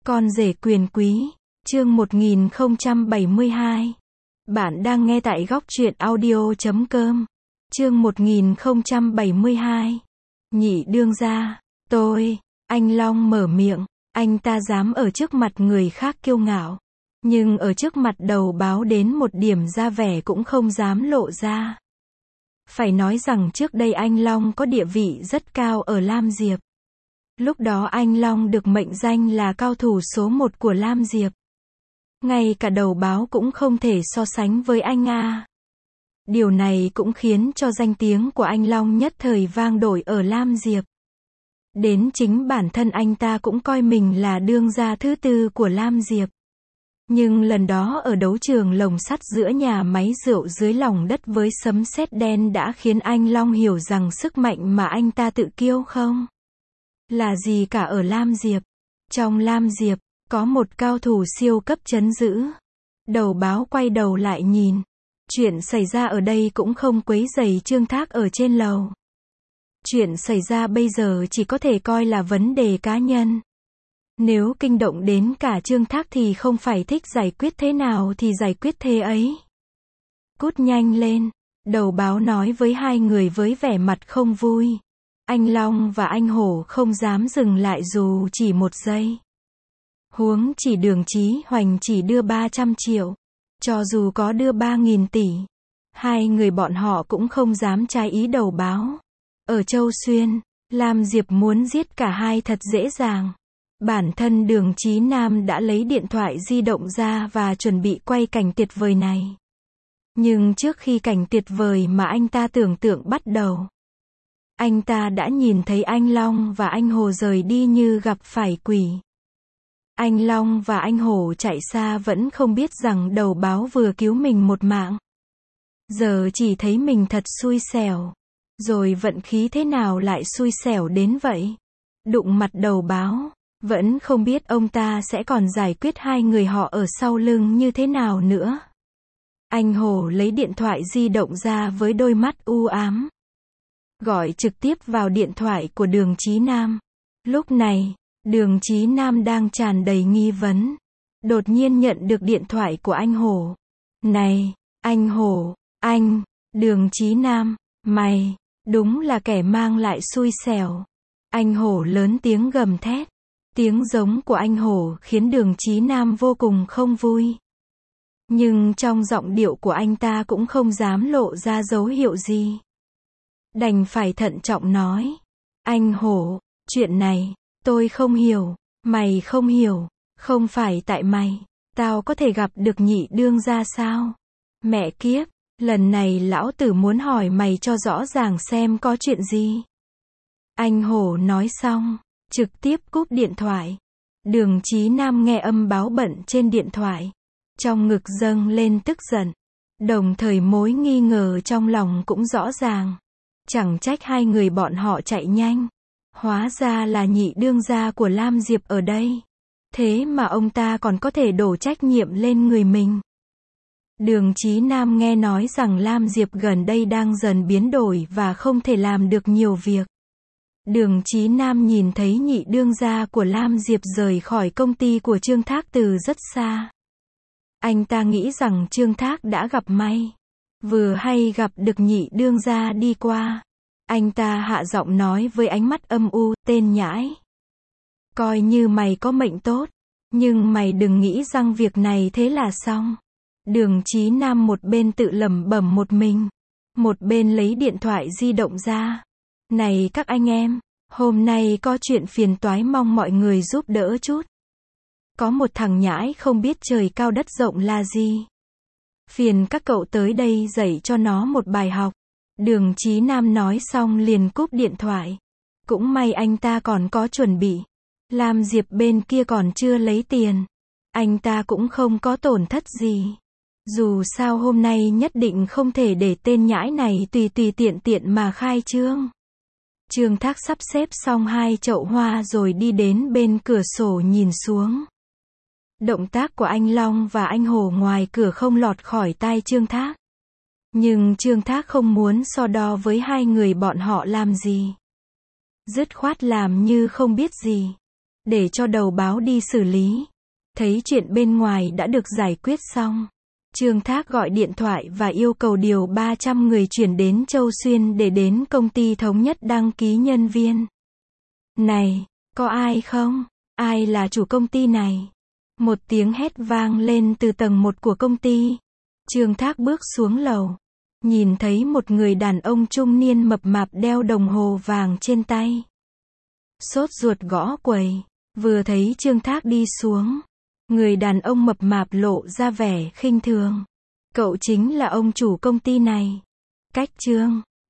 Con rể quyền quý, chương 1072. Bạn đang nghe tại góc truyện audio.com. Chương 1072. Nhị đương gia, anh Long mở miệng, anh ta dám ở trước mặt người khác kiêu ngạo, nhưng ở trước mặt đầu báo đến một điểm ra vẻ cũng không dám lộ ra. Phải nói rằng trước đây anh Long có địa vị rất cao ở Lam Diệp. Lúc đó anh Long được mệnh danh là cao thủ số 1 của Lam Diệp. Ngay cả đầu báo cũng không thể so sánh với anh a. Điều này cũng khiến cho danh tiếng của anh Long nhất thời vang dội ở Lam Diệp. Đến chính bản thân anh ta cũng coi mình là đương gia thứ tư của Lam Diệp. Nhưng lần đó ở đấu trường lồng sắt giữa nhà máy rượu dưới lòng đất với sấm sét đen đã khiến anh Long hiểu rằng sức mạnh mà anh ta tự kiêu không là gì cả ở Lam Diệp. Trong Lam Diệp, có một cao thủ siêu cấp trấn giữ. Đầu báo quay đầu lại nhìn. Chuyện xảy ra ở đây cũng không quấy rầy Trương Thác ở trên lầu. Chuyện xảy ra bây giờ chỉ có thể coi là vấn đề cá nhân. Nếu kinh động đến cả Trương Thác thì không phải thích giải quyết thế nào thì giải quyết thế ấy. Cút nhanh lên, đầu báo nói với hai người với vẻ mặt không vui. Anh Long và anh Hổ không dám dừng lại dù chỉ một giây. Huống chỉ Đường Chí Hoành chỉ đưa 300 triệu. Cho dù có đưa 3.000 tỷ. Hai người bọn họ cũng không dám trái ý đầu báo. Ở Châu Xuyên, Lam Diệp muốn giết cả hai thật dễ dàng. Bản thân Đường Chí Nam đã lấy điện thoại di động ra và chuẩn bị quay cảnh tuyệt vời này. Nhưng trước khi cảnh tuyệt vời mà anh ta tưởng tượng bắt đầu, anh ta đã nhìn thấy anh Long và anh Hồ rời đi như gặp phải quỷ. Anh Long và anh Hổ chạy xa vẫn không biết rằng đầu báo vừa cứu mình một mạng. Giờ chỉ thấy mình thật xui xẻo. Rồi vận khí thế nào lại xui xẻo đến vậy? Đụng mặt đầu báo. Vẫn không biết ông ta sẽ còn giải quyết hai người họ ở sau lưng như thế nào nữa. Anh Hổ lấy điện thoại di động ra với đôi mắt u ám. Gọi trực tiếp vào điện thoại của Đường Chí Nam. Lúc này, Đường Chí Nam đang tràn đầy nghi vấn. Đột nhiên nhận được điện thoại của anh Hổ. Này, anh Hổ, anh, Đường Chí Nam, mày, đúng là kẻ mang lại xui xẻo. Anh Hổ lớn tiếng gầm thét. Tiếng giống của anh Hổ khiến Đường Chí Nam vô cùng không vui. Nhưng trong giọng điệu của anh ta cũng không dám lộ ra dấu hiệu gì. Đành phải thận trọng nói. Anh Hổ, chuyện này, tôi không hiểu, mày không hiểu, không phải tại mày, tao có thể gặp được nhị đương gia sao? Mẹ kiếp, lần này lão tử muốn hỏi mày cho rõ ràng xem có chuyện gì. Anh Hổ nói xong, trực tiếp cúp điện thoại. Đường Chí Nam nghe âm báo bận trên điện thoại. Trong ngực dâng lên tức giận. Đồng thời mối nghi ngờ trong lòng cũng rõ ràng. Chẳng trách hai người bọn họ chạy nhanh. Hóa ra là nhị đương gia của Lam Diệp ở đây. Thế mà ông ta còn có thể đổ trách nhiệm lên người mình. Đường Chí Nam nghe nói rằng Lam Diệp gần đây đang dần biến đổi và không thể làm được nhiều việc. Đường Chí Nam nhìn thấy nhị đương gia của Lam Diệp rời khỏi công ty của Trương Thác từ rất xa. Anh ta nghĩ rằng Trương Thác đã gặp may. Vừa hay gặp được nhị đương gia đi qua. Anh ta hạ giọng nói với ánh mắt âm u, tên nhãi. Coi như mày có mệnh tốt. Nhưng mày đừng nghĩ rằng việc này thế là xong. Đường Chí Nam một bên tự lẩm bẩm một mình. Một bên lấy điện thoại di động ra. Này các anh em, hôm nay có chuyện phiền toái mong mọi người giúp đỡ chút. Có một thằng nhãi không biết trời cao đất rộng là gì. Phiền các cậu tới đây dạy cho nó một bài học. Đường Chí Nam nói xong liền cúp điện thoại. Cũng may anh ta còn có chuẩn bị. Lam Diệp bên kia còn chưa lấy tiền. Anh ta cũng không có tổn thất gì. Dù sao hôm nay nhất định không thể để tên nhãi này tùy tiện tiện mà khai trương. Trương Thác sắp xếp xong hai chậu hoa rồi đi đến bên cửa sổ nhìn xuống. Động tác của anh Long và anh Hổ ngoài cửa không lọt khỏi tai Trương Thác. Nhưng Trương Thác không muốn so đo với hai người bọn họ làm gì. Dứt khoát làm như không biết gì. để cho đầu báo đi xử lý. Thấy chuyện bên ngoài đã được giải quyết xong, Trương Thác gọi điện thoại và yêu cầu điều 300 người chuyển đến Châu Xuyên để đến công ty thống nhất đăng ký nhân viên. Này, có ai không? Ai là chủ công ty này? Một tiếng hét vang lên từ tầng 1 của công ty. Trương Thác bước xuống lầu, nhìn thấy một người đàn ông trung niên mập mạp đeo đồng hồ vàng trên tay. Sốt ruột gõ quầy, vừa thấy Trương Thác đi xuống, người đàn ông mập mạp lộ ra vẻ khinh thường. Cậu chính là ông chủ công ty này. Cách Trương